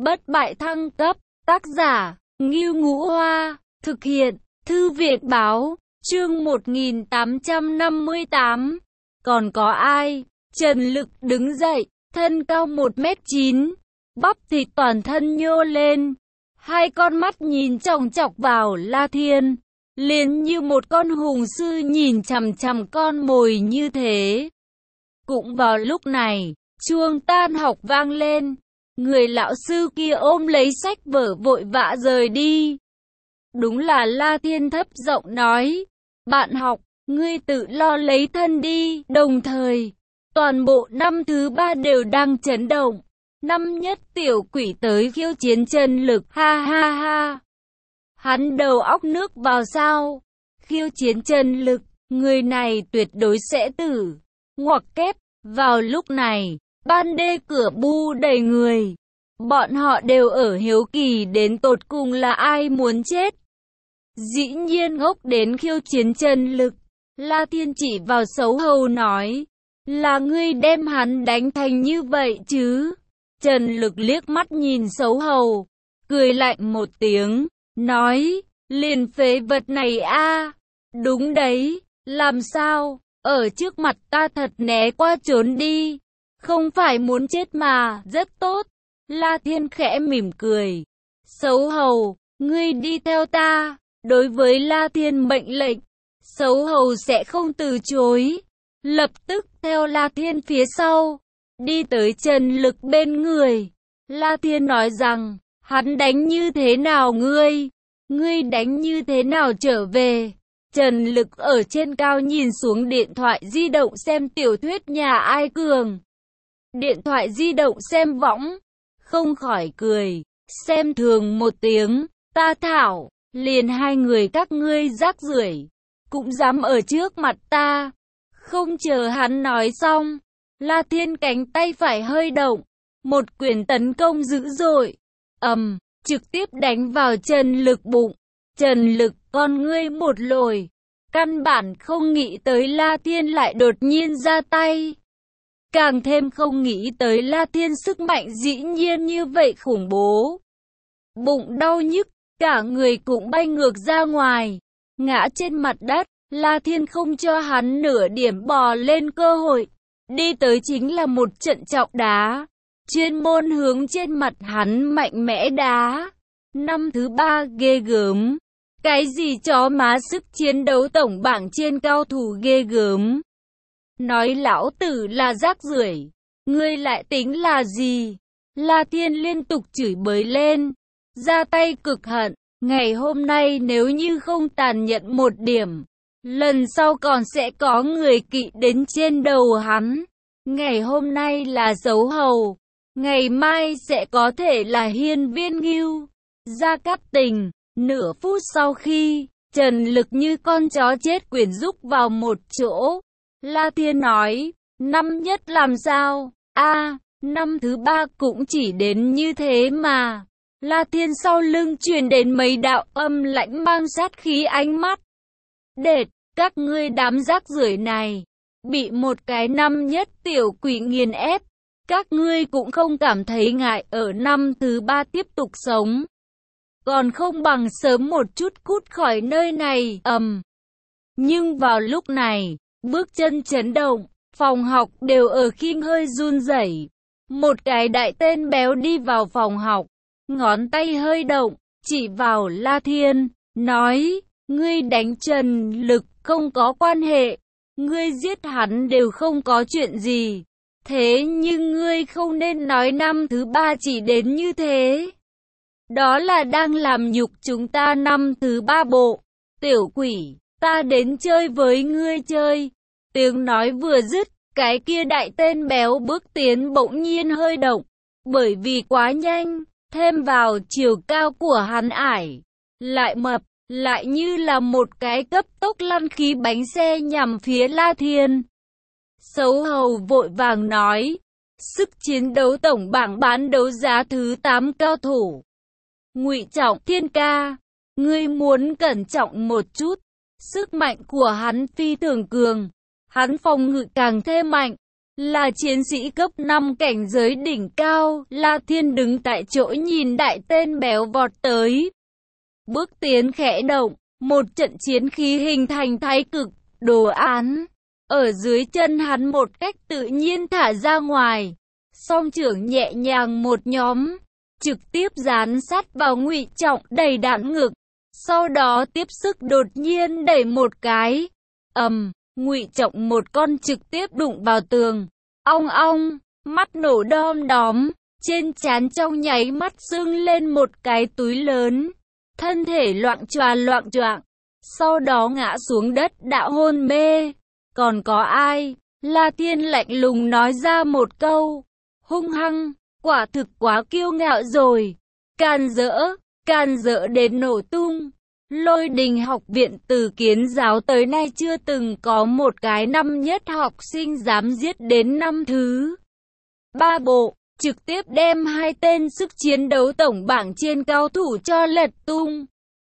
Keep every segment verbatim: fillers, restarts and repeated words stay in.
Bất bại thăng cấp, tác giả, Ngưu Ngũ Hoa, thực hiện, Thư viện báo, chương một nghìn tám trăm năm mươi tám. Còn có ai? Trần Lực đứng dậy, thân cao một mét chín, bắp thịt toàn thân nhô lên, hai con mắt nhìn chòng chọc vào La Thiên, liền như một con hùng sư nhìn chằm chằm con mồi như thế. Cũng vào lúc này, chuông tan học vang lên, người lão sư kia ôm lấy sách vở vội vã rời đi. Đúng là La Thiên thấp giọng nói, bạn học, ngươi tự lo lấy thân đi. Đồng thời, toàn bộ năm thứ ba đều đang chấn động. Năm nhất tiểu quỷ tới khiêu chiến Trần Lực, ha ha ha. Hắn đầu óc nước vào sao? Khiêu chiến Trần Lực, người này tuyệt đối sẽ tử. Ngoặc kép, vào lúc này, ban đê cửa bu đầy người. Bọn họ đều ở hiếu kỳ đến tột cùng là ai muốn chết. Dĩ nhiên ngốc đến khiêu chiến Trần Lực. La Thiên chỉ vào Sấu Hầu nói, là ngươi đem hắn đánh thành như vậy chứ? Trần Lực liếc mắt nhìn Sấu Hầu, cười lạnh một tiếng, nói, liền phế vật này a. Đúng đấy, làm sao, ở trước mặt ta thật né qua trốn đi, không phải muốn chết mà, rất tốt. La Thiên khẽ mỉm cười, Sấu Hầu, ngươi đi theo ta. Đối với La Thiên mệnh lệnh, Sấu Hầu sẽ không từ chối, lập tức theo La Thiên phía sau, đi tới Trần Lực bên người. La Thiên nói rằng, hắn đánh như thế nào ngươi? Ngươi đánh như thế nào trở về? Trần Lực ở trên cao nhìn xuống điện thoại di động xem tiểu thuyết nhà ai cường. Điện thoại di động xem võng, không khỏi cười, xem thường một tiếng, ta thảo, liền hai người các ngươi rác rưởi, cũng dám ở trước mặt ta. Không chờ hắn nói xong, La Thiên cánh tay phải hơi động, một quyền tấn công dữ dội, ầm, trực tiếp đánh vào Trần Lực bụng. Trần Lực con ngươi một lồi, căn bản không nghĩ tới La Thiên lại đột nhiên ra tay. Càng thêm không nghĩ tới La Thiên sức mạnh dĩ nhiên như vậy khủng bố. Bụng đau nhức, cả người cũng bay ngược ra ngoài, ngã trên mặt đất. La Thiên không cho hắn nửa điểm bò lên cơ hội, đi tới chính là một trận trọng đá, chuyên môn hướng trên mặt hắn mạnh mẽ đá. Năm thứ ba ghê gớm, cái gì chó má sức chiến đấu tổng bảng trên cao thủ ghê gớm. Nói lão tử là rác rưởi, ngươi lại tính là gì? La Thiên liên tục chửi bới lên, ra tay cực hận, ngày hôm nay nếu như không tàn nhẫn một điểm, lần sau còn sẽ có người kỵ đến trên đầu hắn. Ngày hôm nay là Sấu Hầu, ngày mai sẽ có thể là Hiên Viên Ngưu, Gia Cát Tình. Nửa phút sau khi, Trần Lực như con chó chết quyển rúc vào một chỗ. La Thiên nói, năm nhất làm sao? A, năm thứ ba cũng chỉ đến như thế mà. La Thiên sau lưng truyền đến mấy đạo âm lãnh mang sát khí ánh mắt. Đệt, các ngươi đám rác rưởi này, bị một cái năm nhất tiểu quỷ nghiền ép, các ngươi cũng không cảm thấy ngại ở năm thứ ba tiếp tục sống. Còn không bằng sớm một chút cút khỏi nơi này, ầm. Nhưng vào lúc này, bước chân chấn động, phòng học đều ở khiêng hơi run rẩy. Một cái đại tên béo đi vào phòng học, ngón tay hơi động, chỉ vào La Thiên, nói, ngươi đánh Trần Lực không có quan hệ, ngươi giết hắn đều không có chuyện gì. Thế nhưng ngươi không nên nói năm thứ ba chỉ đến như thế. Đó là đang làm nhục chúng ta năm thứ ba bộ. Tiểu quỷ, ta đến chơi với ngươi chơi. Tiếng nói vừa dứt, cái kia đại tên béo bước tiến bỗng nhiên hơi động, bởi vì quá nhanh, thêm vào chiều cao của hắn ải, lại mập, lại như là một cái cấp tốc lăn khí bánh xe nhằm phía La Thiên. Sấu Hầu vội vàng nói, sức chiến đấu tổng bảng bán đấu giá thứ tám cao thủ. Ngụy Trọng Thiên ca, ngươi muốn cẩn trọng một chút, sức mạnh của hắn phi thường cường, hắn phòng ngự càng thêm mạnh, là chiến sĩ cấp năm cảnh giới đỉnh cao. La Thiên đứng tại chỗ nhìn đại tên béo vọt tới. Bước tiến khẽ động, một trận chiến khí hình thành thái cực, đồ án. Ở dưới chân hắn một cách tự nhiên thả ra ngoài. Song trưởng nhẹ nhàng một nhóm, trực tiếp dán sát vào Ngụy Trọng đầy đạn ngực. Sau đó tiếp sức đột nhiên đẩy một cái. ầm, Ngụy Trọng một con trực tiếp đụng vào tường. Ong ong, mắt nổ đom đóm, trên trán trong nháy mắt sưng lên một cái túi lớn. Thân thể loạng choạng loạng choạng, sau đó ngã xuống đất đã hôn mê. Còn có ai? La Thiên lạnh lùng nói ra một câu. Hung hăng, quả thực quá kiêu ngạo rồi. Can dỡ, can dỡ đến nổ tung. Lôi Đình học viện từ kiến giáo tới nay chưa từng có một cái năm nhất học sinh dám giết đến năm thứ ba bộ, trực tiếp đem hai tên sức chiến đấu tổng bảng trên cao thủ cho lật tung.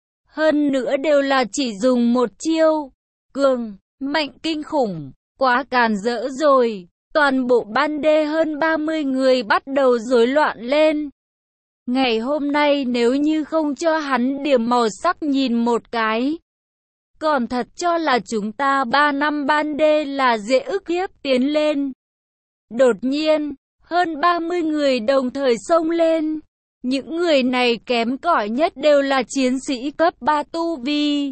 Hơn nữa đều là chỉ dùng một chiêu, cường, mạnh kinh khủng, quá càn rỡ rồi. Toàn bộ ban đê hơn ba mươi người bắt đầu rối loạn lên. Ngày hôm nay nếu như không cho hắn điểm màu sắc nhìn một cái, còn thật cho là chúng ta ba năm ban đê là dễ ức hiếp tiến lên. Đột nhiên, hơn ba mươi người đồng thời xông lên. Những người này kém cỏi nhất đều là chiến sĩ cấp ba tu vi.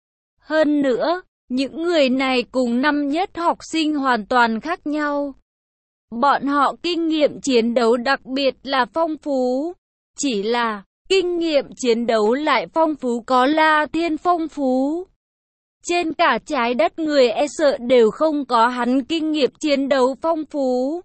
Hơn nữa, những người này cùng năm nhất học sinh hoàn toàn khác nhau. Bọn họ kinh nghiệm chiến đấu đặc biệt là phong phú. Chỉ là, kinh nghiệm chiến đấu lại phong phú có La Thiên phong phú. Trên cả trái đất người e sợ đều không có hắn kinh nghiệm chiến đấu phong phú.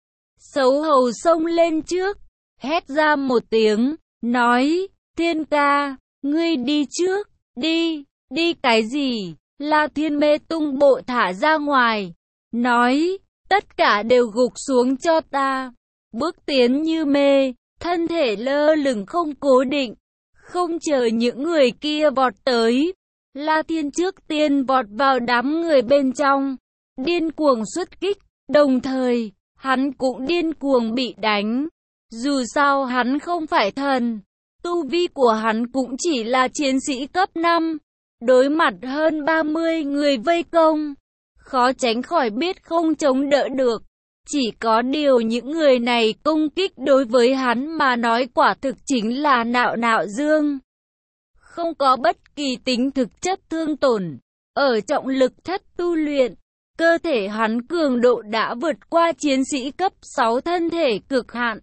Sấu hầu xông lên trước, hét ra một tiếng, nói, Thiên ca, ngươi đi trước, đi, đi cái gì? La Thiên mê tung bộ thả ra ngoài, nói, tất cả đều gục xuống cho ta. Bước tiến như mê, thân thể lơ lửng không cố định, không chờ những người kia vọt tới. La Thiên trước tiên vọt vào đám người bên trong, điên cuồng xuất kích, đồng thời, hắn cũng điên cuồng bị đánh. Dù sao hắn không phải thần, tu vi của hắn cũng chỉ là chiến sĩ cấp năm. Đối mặt hơn ba mươi người vây công, khó tránh khỏi biết không chống đỡ được. Chỉ có điều những người này công kích đối với hắn mà nói quả thực chính là nạo nạo dương. Không có bất kỳ tính thực chất thương tổn. Ở trọng lực thất tu luyện, cơ thể hắn cường độ đã vượt qua chiến sĩ cấp sáu thân thể cực hạn.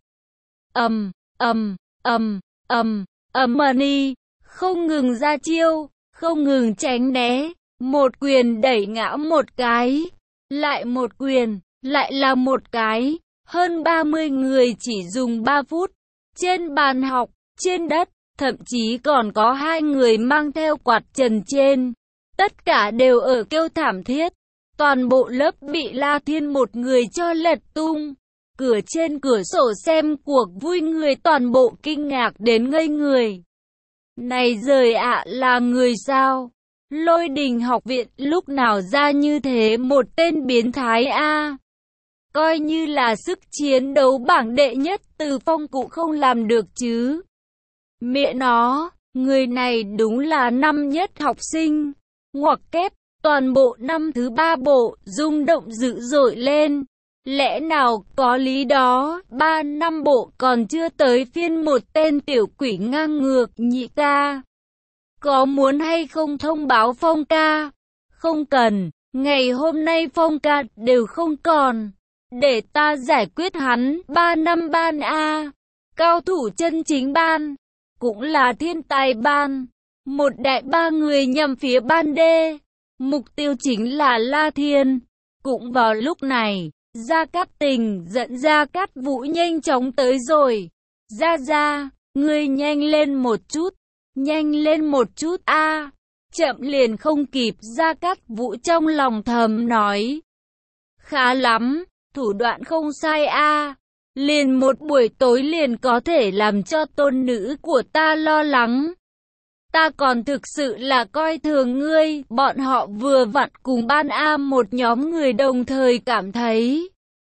Ầm, ầm, ầm, ầm, ầm mani, không ngừng ra chiêu, không ngừng tránh né, một quyền đẩy ngã một cái, lại một quyền, lại là một cái, hơn ba mươi người chỉ dùng ba phút, trên bàn học, trên đất, thậm chí còn có hai người mang theo quạt trần trên, tất cả đều ở kêu thảm thiết, toàn bộ lớp bị La Thiên một người cho lật tung, cửa trên cửa sổ xem cuộc vui người toàn bộ kinh ngạc đến ngây người. Này giời ạ, là người sao? Lôi Đình học viện lúc nào ra như thế một tên biến thái a? Coi như là sức chiến đấu bảng đệ nhất Từ Phong cũng không làm được chứ. Mẹ nó, người này đúng là năm nhất học sinh. Ngoặc kép, toàn bộ năm thứ ba bộ rung động dữ dội lên. Lẽ nào có lý đó, ba năm bộ còn chưa tới phiên một tên tiểu quỷ ngang ngược nhị ca. Có muốn hay không thông báo Phong ca? Không cần, ngày hôm nay Phong ca đều không còn. Để ta giải quyết hắn, ba năm ban A. Cao thủ chân chính ban, cũng là thiên tài ban. Một đại ba người nhằm phía ban D. Mục tiêu chính là La Thiên. Cũng vào lúc này, Gia Cát Tình dẫn Gia Cát Vũ nhanh chóng tới rồi. Gia Gia, ngươi nhanh lên một chút, nhanh lên một chút a. Chậm liền không kịp. Gia Cát Vũ trong lòng thầm nói. Khá lắm, thủ đoạn không sai a. Liền một buổi tối liền có thể làm cho tôn nữ của ta lo lắng. Ta còn thực sự là coi thường ngươi. Bọn họ vừa vặn cùng ban A một nhóm người đồng thời cảm thấy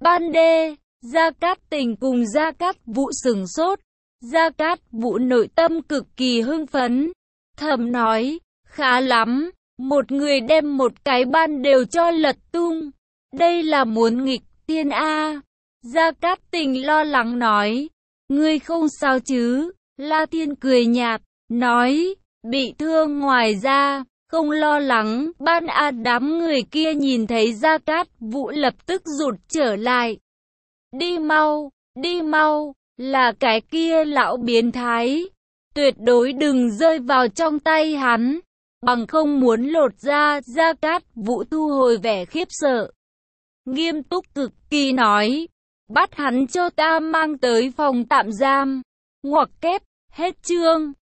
Ban đê, Gia Cát Tình cùng Gia Cát Vũ sửng sốt. Gia Cát Vũ nội tâm cực kỳ hưng phấn, thầm nói, khá lắm, một người đem một cái ban đều cho lật tung. Đây là muốn nghịch tiên a. Gia Cát Tình lo lắng nói, ngươi không sao chứ? La Thiên cười nhạt, nói, bị thương ngoài ra, không lo lắng. Ban a đám người kia nhìn thấy Gia Cát Vũ lập tức rụt trở lại. Đi mau, đi mau, là cái kia lão biến thái. Tuyệt đối đừng rơi vào trong tay hắn, bằng không muốn lột ra. Gia Cát Vũ thu hồi vẻ khiếp sợ, nghiêm túc cực kỳ nói, bắt hắn cho ta mang tới phòng tạm giam. Ngoặc kép, hết chương.